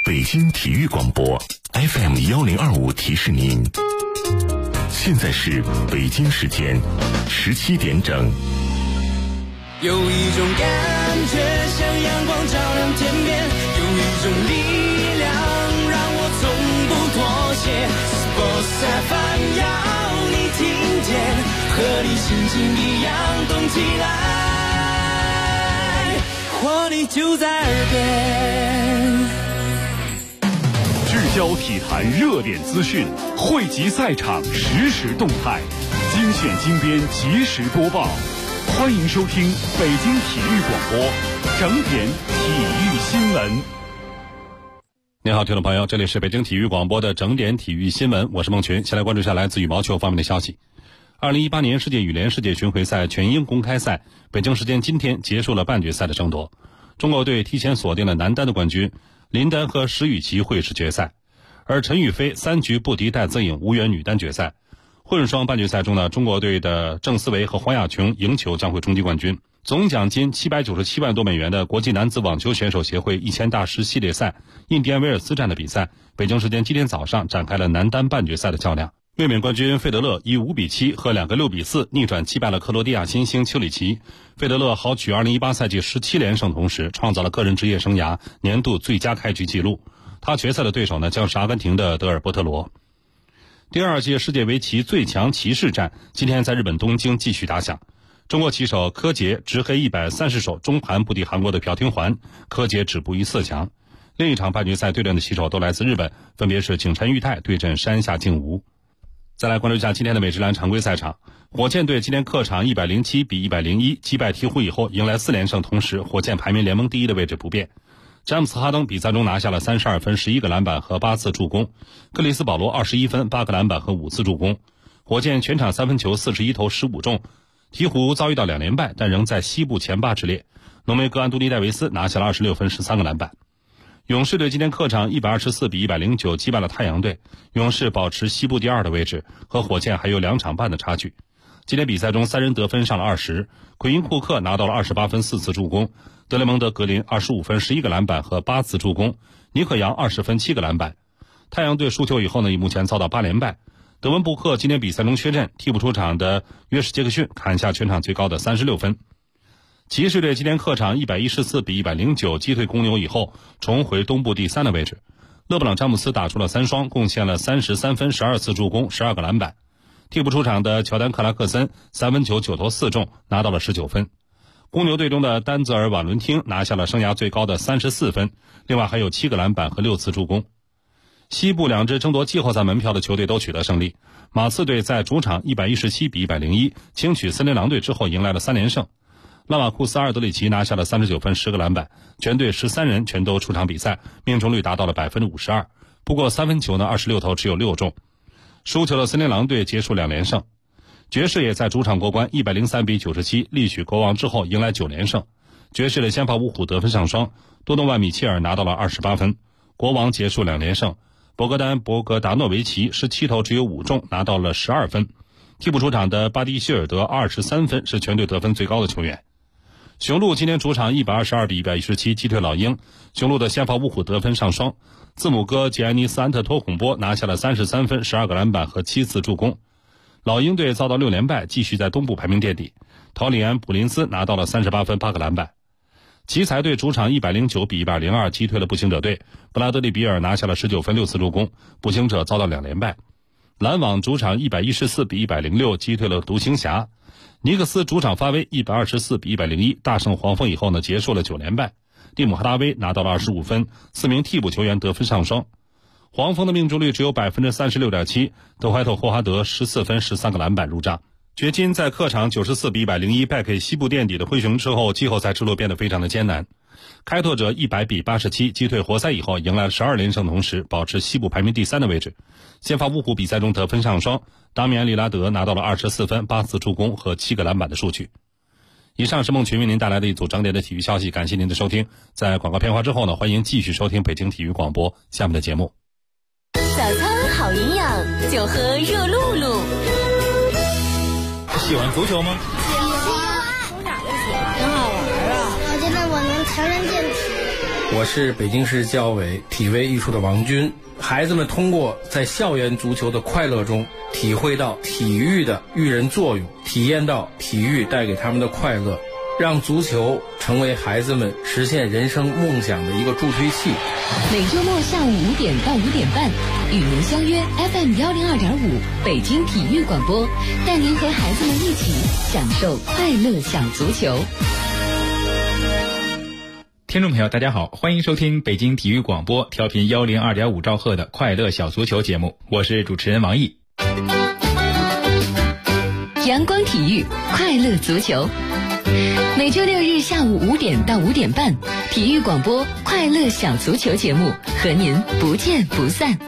北京体育广播 FM1025 提示您，现在是北京时间17点整。 有一种感觉像阳光照亮天边，有一种力量让我从不妥协。Sports FM 要你听见，和你心情一样动起来，活力就在耳边。 聚焦体坛热点资讯，汇集赛场实时动态，精选精编及时播报。欢迎收听北京体育广播整点体育新闻。 您好，听众朋友，这里是北京体育广播的整点体育新闻，我是孟群。先来关注一下来自羽毛球方面的消息。2018年世界羽联世界巡回赛全英公开赛，北京时间今天结束了半决赛的争夺。中国队提前锁定了男单的冠军，林丹和石宇奇会师决赛，而陈雨菲3局不敌戴资颖，无缘女单决赛。混双半决赛中呢，中国队的郑思维和黄雅琼赢球将会冲击冠军。总奖金797万多美元的国际男子网球选手协会1000大师系列赛印第安威尔斯站的比赛，北京时间今天早上展开了男单半决赛的较量。卫冕冠军费德勒以5-7和2个6-4逆转击败了克罗地亚新星丘里奇。费德勒豪取2018赛季17连胜，同时创造了个人职业生涯年度最佳开局纪录。他决赛的对手呢将是阿根廷的德尔波特罗。第2届世界围棋最强棋士战今天在日本东京继续打响。中国棋手柯洁执黑130手中盘不敌韩国的朴廷桓，柯洁止步于4强。另一场半决赛对阵的棋手都来自日本，分别是景山裕太对阵山下敬吾。再来关注一下今天的美职篮常规赛场，火箭队今天客场107比101击败鹈鹕以后迎来4连胜，同时火箭排名联盟第1的位置不变。詹姆斯哈登比赛中拿下了32分、11个篮板和8次助攻，克里斯保罗21分、8个篮板和5次助攻。火箭全场三分球41投15中。鹈鹕遭遇到2连败，但仍在西部前8之列。浓眉哥安东尼戴维斯拿下了26分、13个篮板。勇士队今天客场124比109击败了太阳队，勇士保持西部第2的位置，和火箭还有2场半的差距。今天比赛中3人得分上了20，奎因库克拿到了28分、4次助攻，德雷蒙德格林25分、11个篮板和8次助攻，尼克杨20分、7个篮板。太阳队输球以后呢，目前遭到8连败。德文布克今天比赛中缺阵，替补出场的约什杰克逊砍下全场最高的36分。骑士队今天客场114比109击退公牛以后，重回东部第3的位置。勒布朗詹姆斯打出了3双，贡献了33分、12次助攻、12个篮板。替补出场的乔丹克拉克森3分球9投4中，拿到了19分。公牛队中的丹泽尔瓦伦汀拿下了生涯最高的34分，另外还有7个篮板和6次助攻。西部2支争夺季后赛门票的球队都取得胜利。马刺队在主场117比101轻取森林狼队之后迎来了3连胜。拉马库斯阿尔德里奇拿下了39分、10个篮板，全队13人全都出场比赛，命中率达到了 52%， 不过3分球呢26投只有6中。输球的森林狼队结束2连胜。爵士也在主场过关103比97力取国王之后迎来9连胜。爵士的先发五虎得分上双，多诺万米切尔拿到了28分，国王结束2连胜。博格达诺维奇17投只有5中，拿到了12分。替补出场的巴蒂希尔德23分，是全队得分最高的球员。雄鹿今天主场122比117击退老鹰，雄鹿的先发五虎得分上双，字母哥杰安尼斯安特托孔波拿下了33分、12个篮板和7次助攻。老鹰队遭到6连败，继续在东部排名垫底。陶里安普林斯拿到了38分、8个篮板。奇才队主场109比102击退了步行者队，布拉德利比尔拿下了19分、6次助攻，步行者遭到2连败。篮网主场114比106击退了独行侠。尼克斯主场发威124比101大胜黄蜂以后呢，结束了9连败。蒂姆哈达威拿到了25分，4名替补球员得分上双。黄蜂的命中率只有 36.7%， 德怀特霍华德14分、13个篮板入账。掘金在客场94比101败给西部垫底的灰熊之后，季后赛之路变得非常的艰难。开拓者100比87击退活塞以后，迎来了12连胜，同时保持西部排名第3的位置。先发五虎比赛中得分上双，达米安利拉德拿到了24分、8次助攻和7个篮板的数据。以上是孟群为您带来的一组整点的体育消息，感谢您的收听。在广告片花之后呢，欢迎继续收听北京体育广播下面的节目。 早餐好营养，就喝热露露。 喜欢足球吗？ 喜欢。从哪就喜欢？很好玩啊！我觉得我能强身健体。 我是北京市教委体卫艺术的王军。孩子们通过在校园足球的快乐中，体会到体育的育人作用，体验到体育带给他们的快乐，让足球成为孩子们实现人生梦想的一个助推器。 每周末下午5点到5点半，与您相约 FM 102.5北京体育广播，带您和孩子们一起享受快乐小足球。 听众朋友大家好，欢迎收听北京体育广播调频102.5兆赫的快乐小足球节目，我是主持人王毅。 阳光体育快乐足球，每周6日下午5点到5点半，体育广播快乐小足球节目和您不见不散。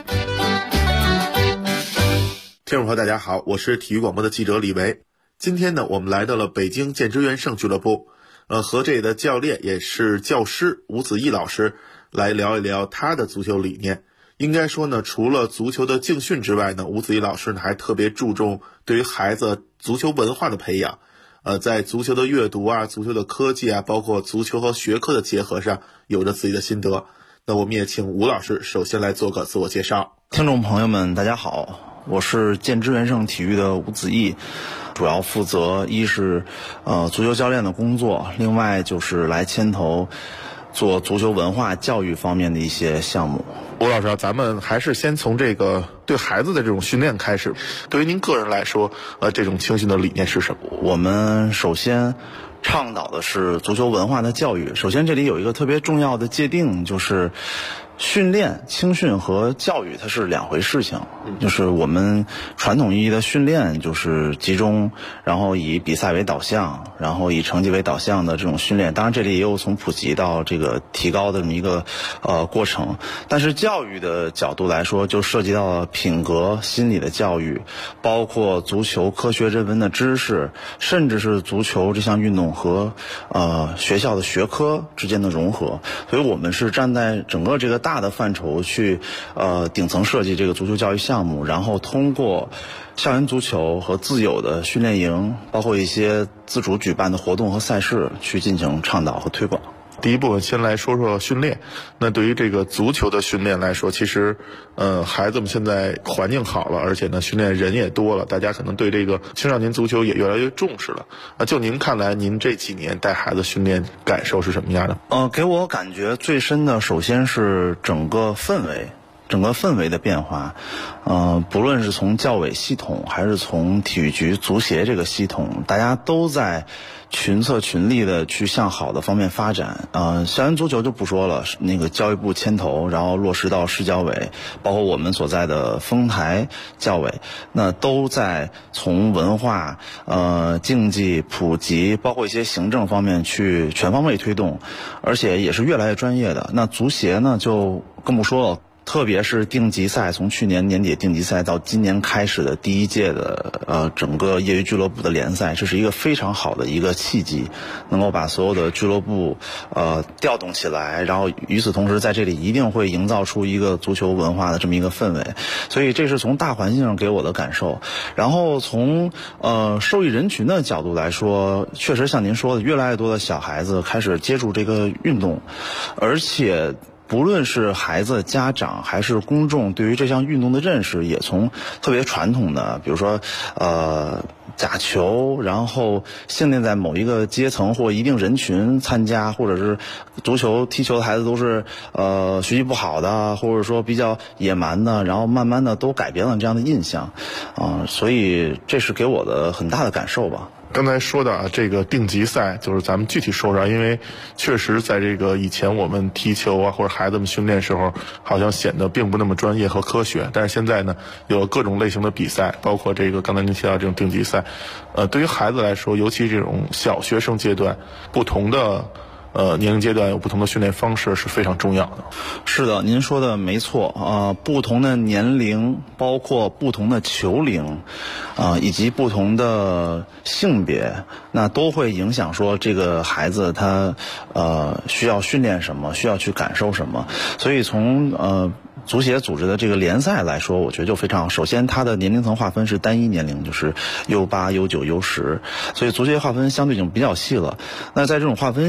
听众朋友大家好，我是体育广播的记者李维。今天呢，我们来到了北京建之元盛俱乐部，和这里的教练也是教师吴子毅老师来聊一聊他的足球理念。应该说呢，除了足球的竞训之外呢，吴子毅老师呢还特别注重对于孩子足球文化的培养。在足球的阅读啊、足球的科技啊，包括足球和学科的结合上，有着自己的心得。那我们也请吴老师首先来做个自我介绍。 听众朋友们大家好，我是建之元盛体育的吴子毅，主要负责一是足球教练的工作，另外就是来牵头做足球文化教育方面的一些项目。 吴老师，咱们还是先从这个对孩子的这种训练开始。对于您个人来说，这种青训的理念是什么？ 我们首先倡导的是足球文化的教育。首先这里有一个特别重要的界定，就是训练、青训和教育它是两回事情。就是我们传统意义的训练就是集中，然后以比赛为导向，然后以成绩为导向的这种训练。当然这里也有从普及到这个提高的这么一个过程。但是教育的角度来说，就涉及到了品格、心理的教育，包括足球科学人文的知识，甚至是足球这项运动和学校的学科之间的融合。所以我们是站在整个这个大的范畴去顶层设计这个足球教育项目，然后通过校园足球和自有的训练营，包括一些自主举办的活动和赛事去进行倡导和推广。 第一部分先来说说训练。那对于这个足球的训练来说，其实孩子们现在环境好了，而且呢训练人也多了，大家可能对这个青少年足球也越来越重视了。就您看来，您这几年带孩子训练感受是什么样的？ 给我感觉最深的首先是整个氛围的变化。不论是从教委系统还是从体育局足协这个系统，大家都在群策群力的去向好的方面发展。校园足球就不说了，那个教育部牵头，然后落实到市教委，包括我们所在的丰台教委，那都在从文化、竞技、普及，包括一些行政方面去全方位推动，而且也是越来越专业的。那足协呢就更不说了。特别是定级赛，从去年年底定级赛到今年开始的第一届的整个业余俱乐部的联赛，这是一个非常好的一个契机，能够把所有的俱乐部调动起来，然后与此同时在这里一定会营造出一个足球文化的这么一个氛围。所以这是从大环境上给我的感受。然后从受益人群的角度来说，确实像您说的，越来越多的小孩子开始接触这个运动，而且不论是孩子、家长还是公众，对于这项运动的认识也从特别传统的，比如说假球，然后限定在某一个阶层或一定人群参加，或者是足球踢球的孩子都是学习不好的，或者说比较野蛮的，然后慢慢的都改变了这样的印象所以这是给我的很大的感受吧。 刚才说的这个定级赛，就是咱们具体说说，因为确实在这个以前我们踢球啊或者孩子们训练时候，好像显得并不那么专业和科学。但是现在呢，有各种类型的比赛，包括这个刚才您提到这种定级赛，对于孩子来说，尤其这种小学生阶段，不同的年龄阶段有不同的训练方式是非常重要的。 是的，您说的没错不同的年龄，包括不同的球龄以及不同的性别，那都会影响说这个孩子他需要训练什么，需要去感受什么。所以从足协组织的这个联赛来说，我觉得就非常好。首先它的年龄层划分是单一年龄，就是 U8、U9、U10， 所以足协划分相对已经比较细了。那在这种划分下，就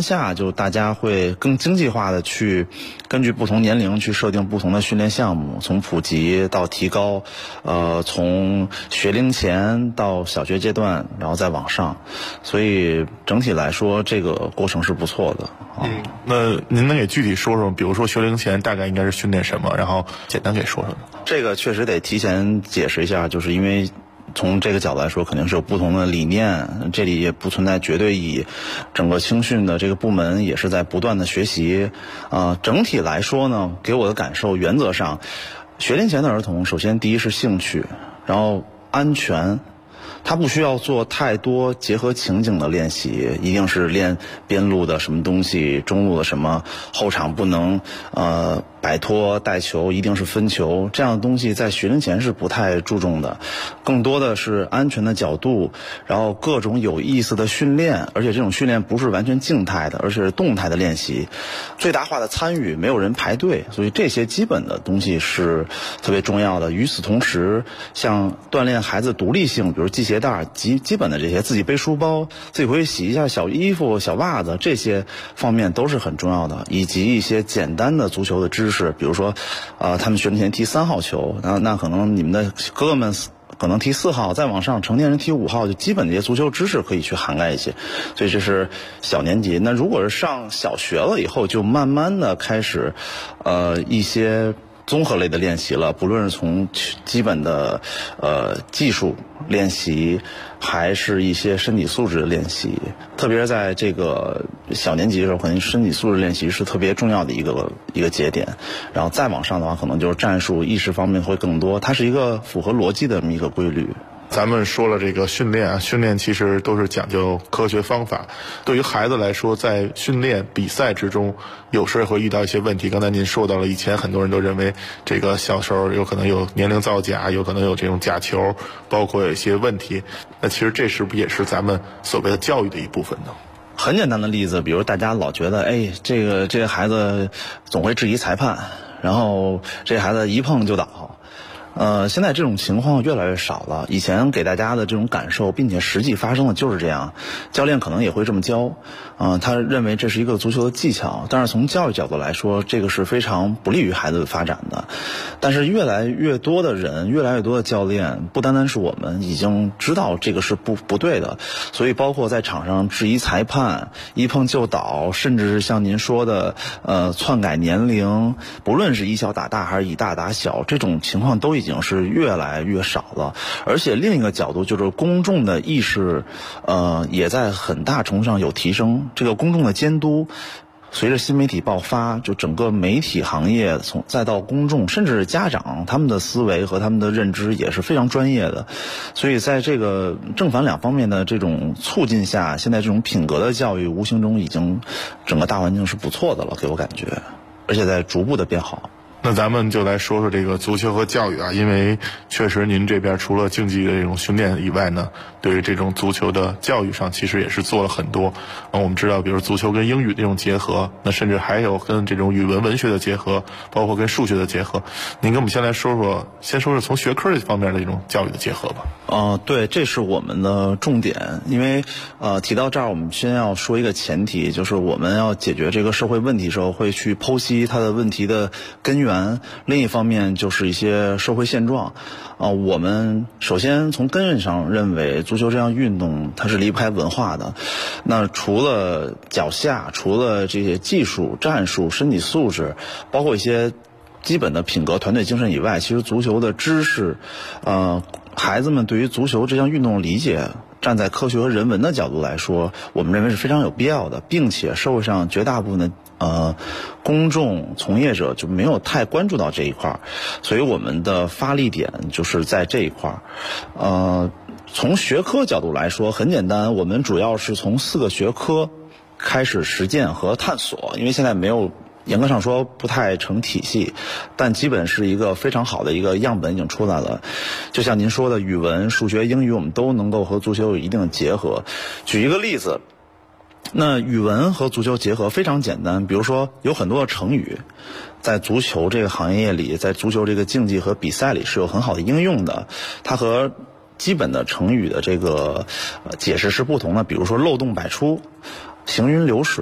就大家会更经济化的去根据不同年龄去设定不同的训练项目，从普及到提高，从学龄前到小学阶段，然后再往上，所以整体来说这个过程是不错的。 那您能给具体说说，比如说学龄前大概应该是训练什么，然后简单给说说呢？ 这个确实得提前解释一下，就是因为从这个角度来说肯定是有不同的理念，这里也不存在绝对意义，整个青训的这个部门也是在不断的学习。整体来说呢，给我的感受原则上，学龄前的儿童首先第一是兴趣，然后安全，他不需要做太多结合情景的练习，一定是练边路的什么东西，中路的什么，后场不能摆脱带球，一定是分球，这样的东西在学龄前是不太注重的，更多的是安全的角度，然后各种有意思的训练，而且这种训练不是完全静态的，而是动态的练习，最大化的参与，没有人排队，所以这些基本的东西是特别重要的。与此同时，像锻炼孩子独立性，比如系鞋带，基本的这些，自己背书包，自己回去洗一下小衣服、小袜子，这些方面都是很重要的，以及一些简单的足球的知识，比如说，他们学龄前踢3号球，那可能你们的哥哥们可能踢4号，再往上成年人踢5号，就基本这些足球知识可以去涵盖一些，所以这是小年级。那如果是上小学了以后，就慢慢的开始，一些综合类的练习了，不论是从基本的技术练习，还是一些身体素质的练习，特别是在这个小年级的时候，可能身体素质练习是特别重要的一个节点。然后再往上的话，可能就是战术意识方面会更多，它是一个符合逻辑的这么一个规律。 咱们说了这个训练啊，训练其实都是讲究科学方法。对于孩子来说，在训练比赛之中，有时候会遇到一些问题。刚才您说到了，以前很多人都认为这个小时候有可能有年龄造假，有可能有这种假球，包括有一些问题。那其实这是不是也是咱们所谓的教育的一部分呢？ 很简单的例子，比如大家老觉得，这个孩子总会质疑裁判，然后这孩子一碰就倒。现在这种情况越来越少了。以前给大家的这种感受，并且实际发生的就是这样，教练可能也会这么教，他认为这是一个足球的技巧，但是从教育角度来说，这个是非常不利于孩子的发展的。但是越来越多的人，越来越多的教练，不单单是我们，已经知道这个是不对的，所以包括在场上质疑裁判，一碰就倒，甚至是像您说的篡改年龄，不论是以小打大还是以大打小，这种情况都已经是越来越少了。而且另一个角度就是公众的意识也在很大程度上有提升，这个公众的监督随着新媒体爆发，就整个媒体行业再到公众，甚至是家长，他们的思维和他们的认知也是非常专业的。所以在这个正反两方面的这种促进下，现在这种品格的教育无形中已经整个大环境是不错的了，给我感觉，而且在逐步的变好。 那咱们就来说说这个足球和教育啊，因为确实您这边除了竞技的这种训练以外呢，对于这种足球的教育上其实也是做了很多。我们知道比如足球跟英语这种结合，那甚至还有跟这种语文文学的结合，包括跟数学的结合。您跟我们先说说从学科这方面的这种教育的结合吧。 对，这是我们的重点。因为提到这儿，我们先要说一个前提，就是我们要解决这个社会问题的时候，会去剖析它的问题的根源。另一方面就是一些社会现状。我们首先从根源上认为，足球这项运动它是离不开文化的。那除了脚下，除了这些技术、战术、身体素质，包括一些基本的品格、团队精神以外，其实足球的知识，孩子们对于足球这项运动的理解，站在科学和人文的角度来说，我们认为是非常有必要的，并且社会上绝大部分的公众从业者就没有太关注到这一块，所以我们的发力点就是在这一块。从学科角度来说，很简单，我们主要是从4个学科开始实践和探索，因为现在没有，严格上说不太成体系，但基本是一个非常好的一个样本已经出来了。就像您说的，语文、数学、英语，我们都能够和足球有一定的结合。举一个例子，那语文和足球结合非常简单，比如说有很多的成语在足球这个行业里，在足球这个竞技和比赛里是有很好的应用的，它和基本的成语的这个解释是不同的。比如说漏洞百出、行云流水，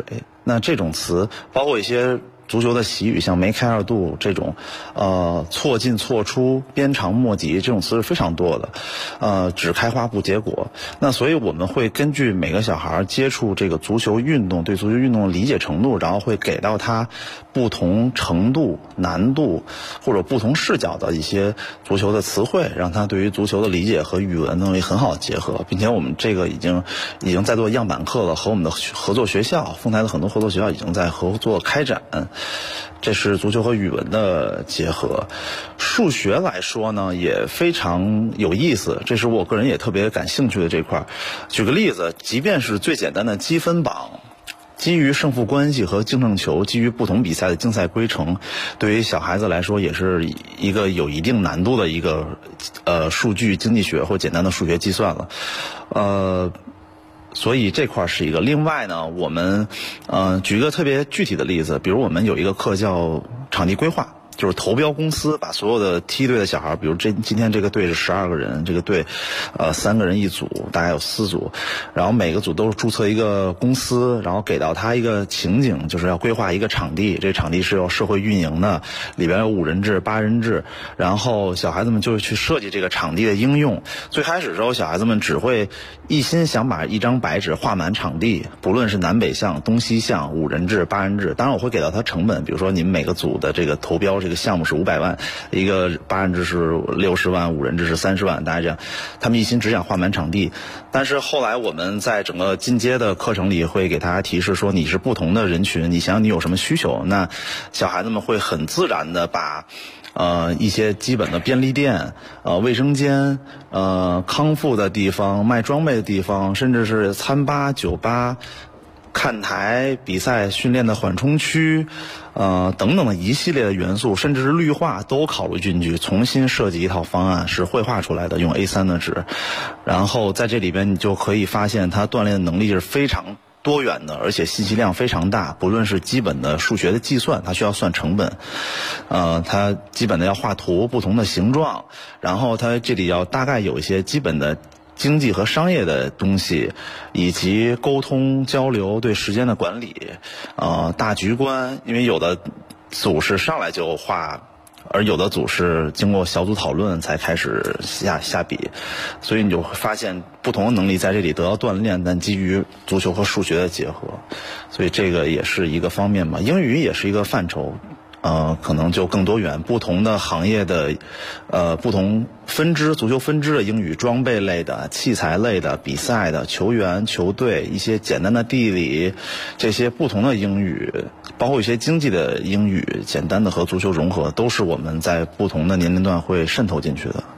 那这种词包括一些足球的习语，像梅开二度这种，错进错出、鞭长莫及这种词是非常多的，只开花不结果。那所以我们会根据每个小孩接触这个足球运动，对足球运动的理解程度，然后会给到他不同程度、难度或者不同视角的一些足球的词汇，让他对于足球的理解和语文能力很好的结合，并且我们这个已经在做样板课了，和我们的合作学校，丰台的很多合作学校已经在合作开展。这是足球和语文的结合。数学来说呢，也非常有意思，这是我个人也特别感兴趣的这块。举个例子，即便是最简单的积分榜，基于胜负关系和净胜球，基于不同比赛的竞赛规程，对于小孩子来说也是一个有一定难度的一个数据经济学或简单的数学计算了。所以这块是一个。另外呢，我们举一个特别具体的例子，比如我们有一个课叫场地规划，就是投标公司把所有的梯队的小孩，比如今天这个队是12个人，这个队3个人一组，大概有4组，然后每个组都是注册一个公司，然后给到他一个情景，就是要规划一个场地，这场地是要社会运营的，里边有5人制、8人制，然后小孩子们就去设计这个场地的应用。最开始的时候，小孩子们只会一心想把一张白纸画满场地，不论是南北向、东西向、5人制、8人制。当然我会给到他成本，比如说你们每个组的这个投标这个项目是500万，一个8人制是60万，5人制是30万，大家这样，他们一心只想画满场地。但是后来我们在整个进阶的课程里会给大家提示说，你是不同的人群，你想想你有什么需求，那小孩子们会很自然的把一些基本的便利店、卫生间、康复的地方、卖装备的地方，甚至是餐吧、酒吧、看台、比赛训练的缓冲区，等等的一系列的元素，甚至是绿化都考虑进去，重新设计一套方案，是绘画出来的，用 A3 的纸。然后在这里边你就可以发现他锻炼的能力是非常多元的，而且信息量非常大。不论是基本的数学的计算，它需要算成本，它基本的要画图，不同的形状，然后它这里要大概有一些基本的经济和商业的东西，以及沟通交流、对时间的管理，大局观。因为有的组是上来就画，而有的组是经过小组讨论才开始下笔，所以你就会发现不同的能力在这里得到锻炼，但基于足球和数学的结合，所以这个也是一个方面吧。英语也是一个范畴，可能就更多元，不同的行业的不同分支，足球分支的英语，装备类的、器材类的、比赛的、球员、球队，一些简单的地理，这些不同的英语，包括一些经济的英语，简单的和足球融合，都是我们在不同的年龄段会渗透进去的。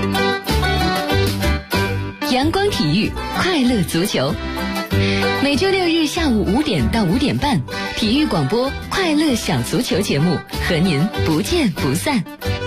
阳光体育，快乐足球。每周6日下午5点到5点半，体育广播快乐小足球节目和您不见不散。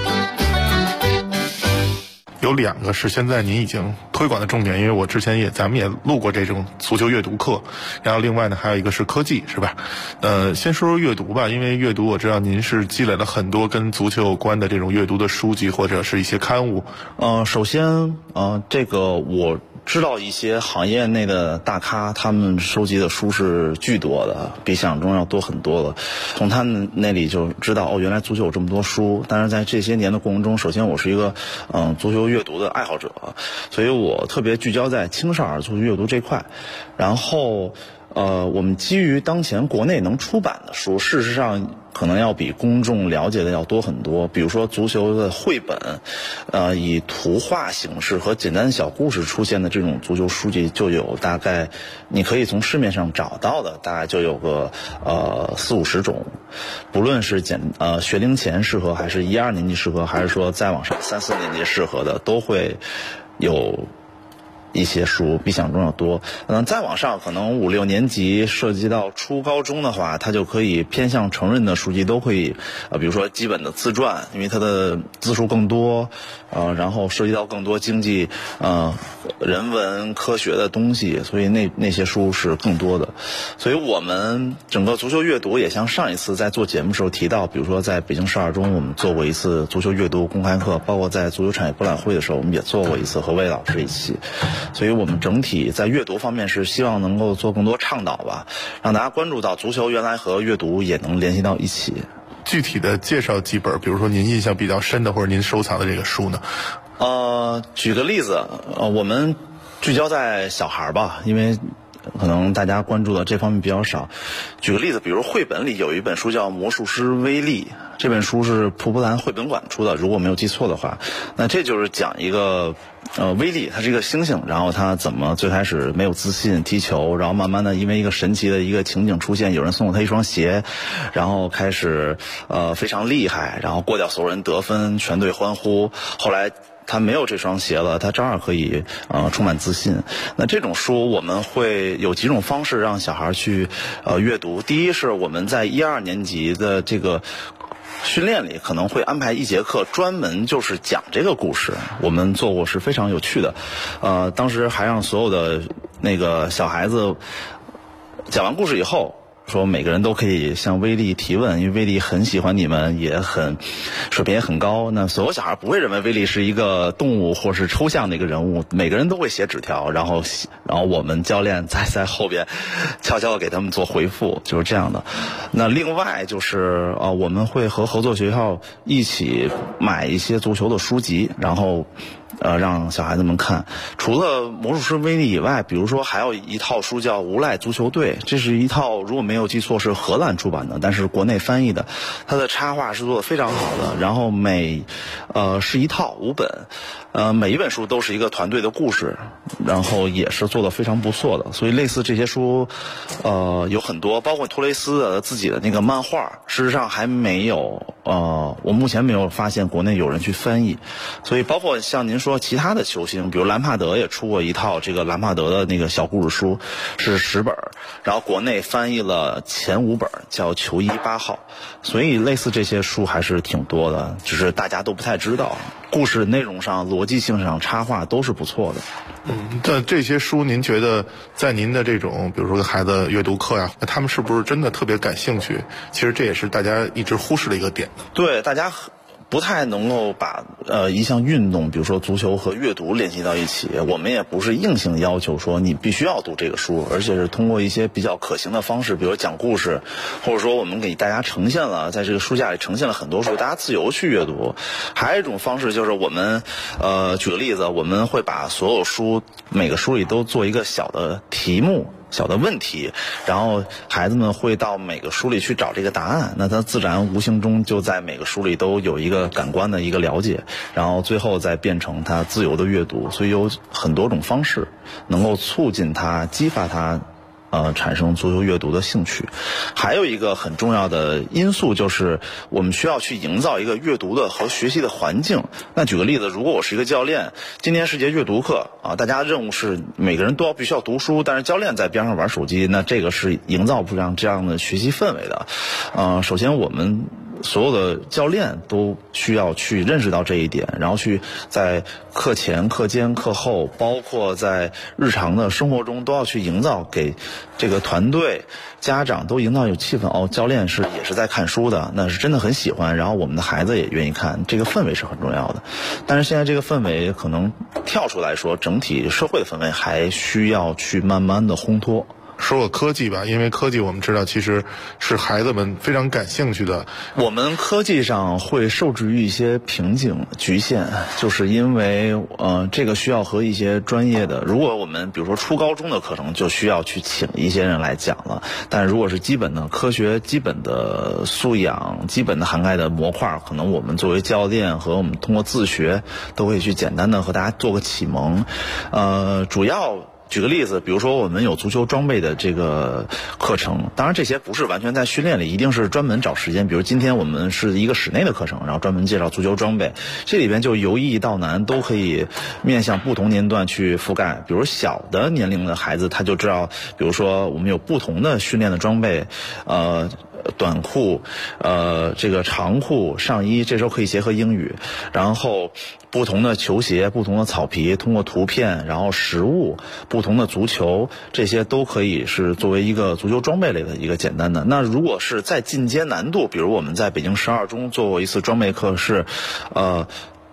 有2个是现在您已经推广的重点，因为我之前咱们也录过这种足球阅读课，然后另外呢还有一个是科技，是吧？先说说阅读吧，因为阅读我知道您是积累了很多跟足球有关的这种阅读的书籍或者是一些刊物。 首先这个我知道一些行业内的大咖，他们收集的书是巨多的，比想象中要多很多了。从他们那里就知道原来足球有这么多书。但是在这些年的过程中，首先我是一个足球阅读的爱好者，所以我特别聚焦在青少儿足球阅读这块。然后我们基于当前国内能出版的书，事实上可能要比公众了解的要多很多。比如说足球的绘本，以图画形式和简单小故事出现的这种足球书籍就有大概，你可以从市面上找到的大概就有个40-50种，不论是学龄前适合，还是1-2年级适合，还是说再往上3-4年级适合的，都会有一些书，比想象中要多。再往上可能5-6年级涉及到初高中的话，它就可以偏向成人的书籍都可以，比如说基本的自传，因为它的字数更多，然后涉及到更多经济人文科学的东西，所以那些书是更多的。所以我们整个足球阅读也像上一次在做节目时候提到，比如说在北京12中我们做过一次足球阅读公开课，包括在足球产业博览会的时候我们也做过一次，和魏老师一起。 所以我们整体在阅读方面是希望能够做更多倡导吧，让大家关注到足球原来和阅读也能联系到一起。 具体的介绍几本，比如说您印象比较深的或者您收藏的这个书呢？ 举个例子，我们聚焦在小孩吧，因为可能大家关注的这方面比较少。举个例子，比如绘本里有一本书叫《魔术师威利》，这本书是蒲蒲兰绘本馆出的，如果没有记错的话。那这就是讲一个威利，他是一个猩猩，然后他怎么最开始没有自信踢球，然后慢慢的因为一个神奇的一个情景出现，有人送了他一双鞋，然后开始非常厉害，然后过掉所有人得分，全队欢呼。后来他没有这双鞋了，他照样可以充满自信。那这种书我们会有几种方式让小孩去阅读。第一是我们在1、2年级的这个训练里可能会安排一节课专门就是讲这个故事，我们做过是非常有趣的。当时还让所有的那个小孩子讲完故事以后，说每个人都可以向威利提问，因为威利很喜欢你们，也很水平也很高。那所有小孩不会认为威利是一个动物或是抽象的一个人物，每个人都会写纸条，然后我们教练再在后边悄悄地给他们做回复，就是这样的。那另外就是我们会和合作学校一起买一些足球的书籍，然后让小孩子们看。除了魔术师威利以外，比如说还有一套书叫《无赖足球队》，这是一套如果没有记错是荷兰出版的，但是国内翻译的，它的插画是做得非常好的。然后是一套5本，每一本书都是一个团队的故事，然后也是做得非常不错的。所以类似这些书有很多，包括托雷斯的自己的那个漫画，事实上还没有我目前没有发现国内有人去翻译。所以包括像您说其他的球星，比如兰帕德也出过一套这个兰帕德的那个小故事书，是10本，然后国内翻译了前5本，叫球衣8号。所以类似这些书还是挺多的，只是大家都不太知道。故事内容上、逻辑性上、插画都是不错的。 但这些书您觉得在您的这种比如说孩子阅读课呀，他们是不是真的特别感兴趣？其实这也是大家一直忽视的一个点。 对，大家不太能够把一项运动，比如说足球和阅读联系到一起。我们也不是硬性要求说你必须要读这个书，而且是通过一些比较可行的方式，比如讲故事，或者说我们给大家呈现了在这个书架里呈现了很多书，大家自由去阅读。还有一种方式就是我们举个例子，我们会把所有书每个书里都做一个小的题目、小的问题，然后孩子们会到每个书里去找这个答案，那他自然无形中就在每个书里都有一个感官的一个了解，然后最后再变成他自由的阅读。所以有很多种方式能够促进他、激发他产生足球阅读的兴趣。还有一个很重要的因素就是我们需要去营造一个阅读的和学习的环境。那举个例子，如果我是一个教练，今天是节阅读课大家任务是每个人都必须要读书，但是教练在边上玩手机，那这个是营造不上这样的学习氛围的。首先我们所有的教练都需要去认识到这一点，然后去在课前、课间、课后，包括在日常的生活中都要去营造，给这个团队、家长都营造有气氛。教练也是在看书的，那是真的很喜欢，然后我们的孩子也愿意看，这个氛围是很重要的。但是现在这个氛围可能跳出来说，整体社会的氛围还需要去慢慢的烘托。 说个科技吧，因为科技我们知道其实是孩子们非常感兴趣的。 我们科技上会受制于一些瓶颈局限，就是因为这个需要和一些专业的，如果我们比如说初高中的课程就需要去请一些人来讲了，但如果是基本的科学、基本的素养、基本的涵盖的模块，可能我们作为教练和我们通过自学都会去简单的和大家做个启蒙。主要举个例子，比如说我们有足球装备的这个课程，当然这些不是完全在训练里，一定是专门找时间。比如今天我们是一个室内的课程，然后专门介绍足球装备，这里边就由易到难都可以面向不同年段去覆盖。比如小的年龄的孩子，他就知道，比如说我们有不同的训练的装备，短裤，这个长裤、上衣，这时候可以结合英语，然后不同的球鞋、不同的草皮，通过图片，然后实物，不同的足球，这些都可以是作为一个足球装备类的一个简单的。那如果是再进阶难度，比如我们在北京12中做过一次装备课，是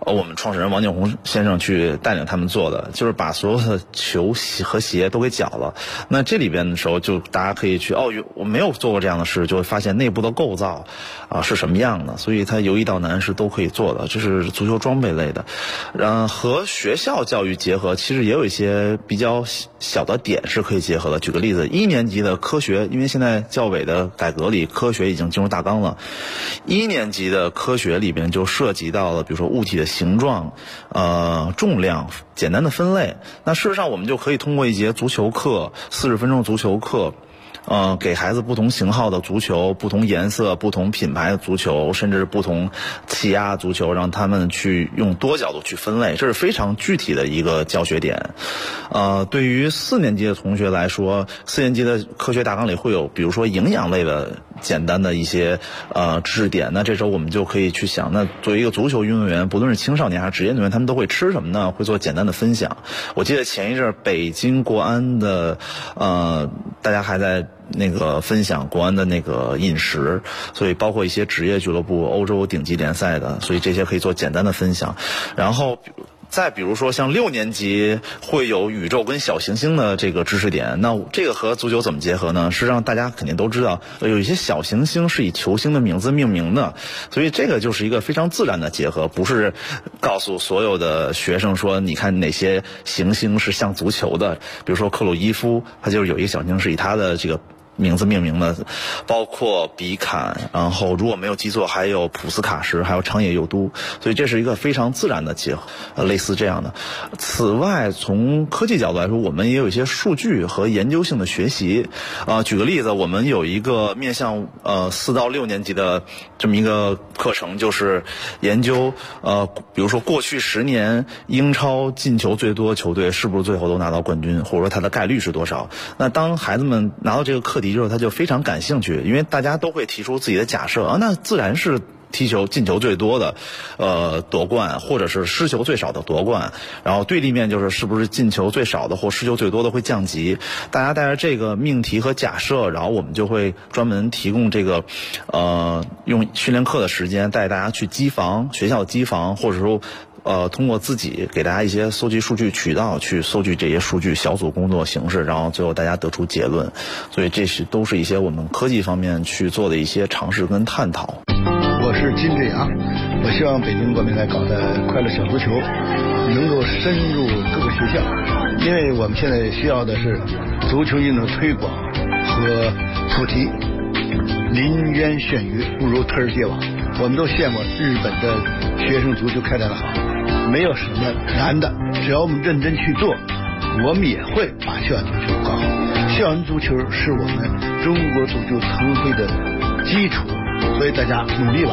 我们创始人王景洪先生去带领他们做的，就是把所有的球和鞋都给绞了。那这里边的时候，就大家可以去我没有做过这样的事，就会发现内部的构造是什么样的。所以它由易到难是都可以做的，这是足球装备类的。和学校教育结合，其实也有一些比较小的点是可以结合的。举个例子，1年级的科学，因为现在教委的改革里，科学已经进入大纲了。1年级的科学里边就涉及到了，比如说物体的形状、重量，简单的分类。那事实上，我们就可以通过一节足球课，40分钟足球课，给孩子不同型号的足球、不同颜色、不同品牌的足球，甚至不同气压足球，让他们去用多角度去分类，这是非常具体的一个教学点。对于4年级的同学来说，4年级的科学大纲里会有，比如说营养类的简单的一些知识点。那这时候我们就可以去想，那作为一个足球运动员，不论是青少年还是职业运动员，他们都会吃什么呢？会做简单的分享。我记得前一阵北京国安的大家还在那个分享国安的那个饮食，所以包括一些职业俱乐部、欧洲顶级联赛的，所以这些可以做简单的分享。然后再比如说像6年级会有宇宙跟小行星的这个知识点，那这个和足球怎么结合呢？实际上大家肯定都知道，有一些小行星是以球星的名字命名的，所以这个就是一个非常自然的结合，不是告诉所有的学生说你看哪些行星是像足球的，比如说克鲁伊夫，他就是有一个小行星是以他的这个名字命名的，包括比坎，然后如果没有记错还有普斯卡什，还有长野佑都，所以这是一个非常自然的结合，类似这样的。此外，从科技角度来说，我们也有一些数据和研究性的学习。举个例子，我们有一个面向4到6年级的这么一个课程，就是研究比如说过去10年英超进球最多球队是不是最后都拿到冠军，或者说它的概率是多少。那当孩子们拿到这个课题之后，他就非常感兴趣，因为大家都会提出自己的假设那自然是进球最多的夺冠，或者是失球最少的夺冠，然后对立面就是是不是进球最少的或失球最多的会降级。大家带着这个命题和假设，然后我们就会专门提供这个用训练课的时间带大家去机房，学校机房，或者说通过自己给大家一些搜集数据渠道去搜集这些数据，小组工作形式，然后最后大家得出结论。所以这都是一些我们科技方面去做的一些尝试跟探讨。 我是金志阳，我希望北京国民来搞的快乐小足球能够深入各个学校，因为我们现在需要的是足球运动推广和普及。临渊羡鱼，不如特尔接网。我们都羡慕日本的学生足球开展的好，没有什么难的，只要我们认真去做，我们也会把校园足球搞好。校园足球是我们中国足球腾飞的基础，所以大家努力吧。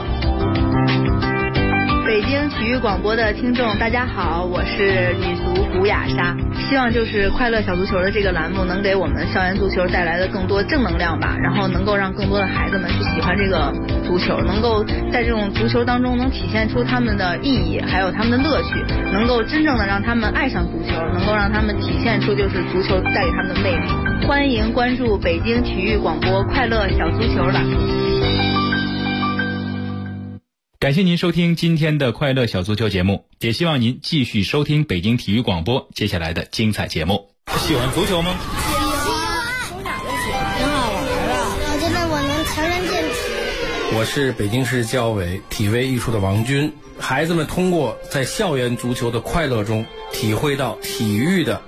北京体育广播的听众大家好，我是女足古雅莎。希望就是快乐小足球的这个栏目能给我们校园足球带来的更多正能量吧，然后能够让更多的孩子们去喜欢这个足球，能够在这种足球当中能体现出他们的意义还有他们的乐趣，能够真正的让他们爱上足球，能够让他们体现出就是足球带给他们的魅力。欢迎关注北京体育广播快乐小足球栏目。 感谢您收听今天的快乐小足球节目，也希望您继续收听北京体育广播接下来的精彩节目。 喜欢足球吗？ 喜欢，从小就喜欢，挺好玩的。我觉得我能强身健体。 我是北京市教委体卫艺术的王军。孩子们通过在校园足球的快乐中，体会到体育的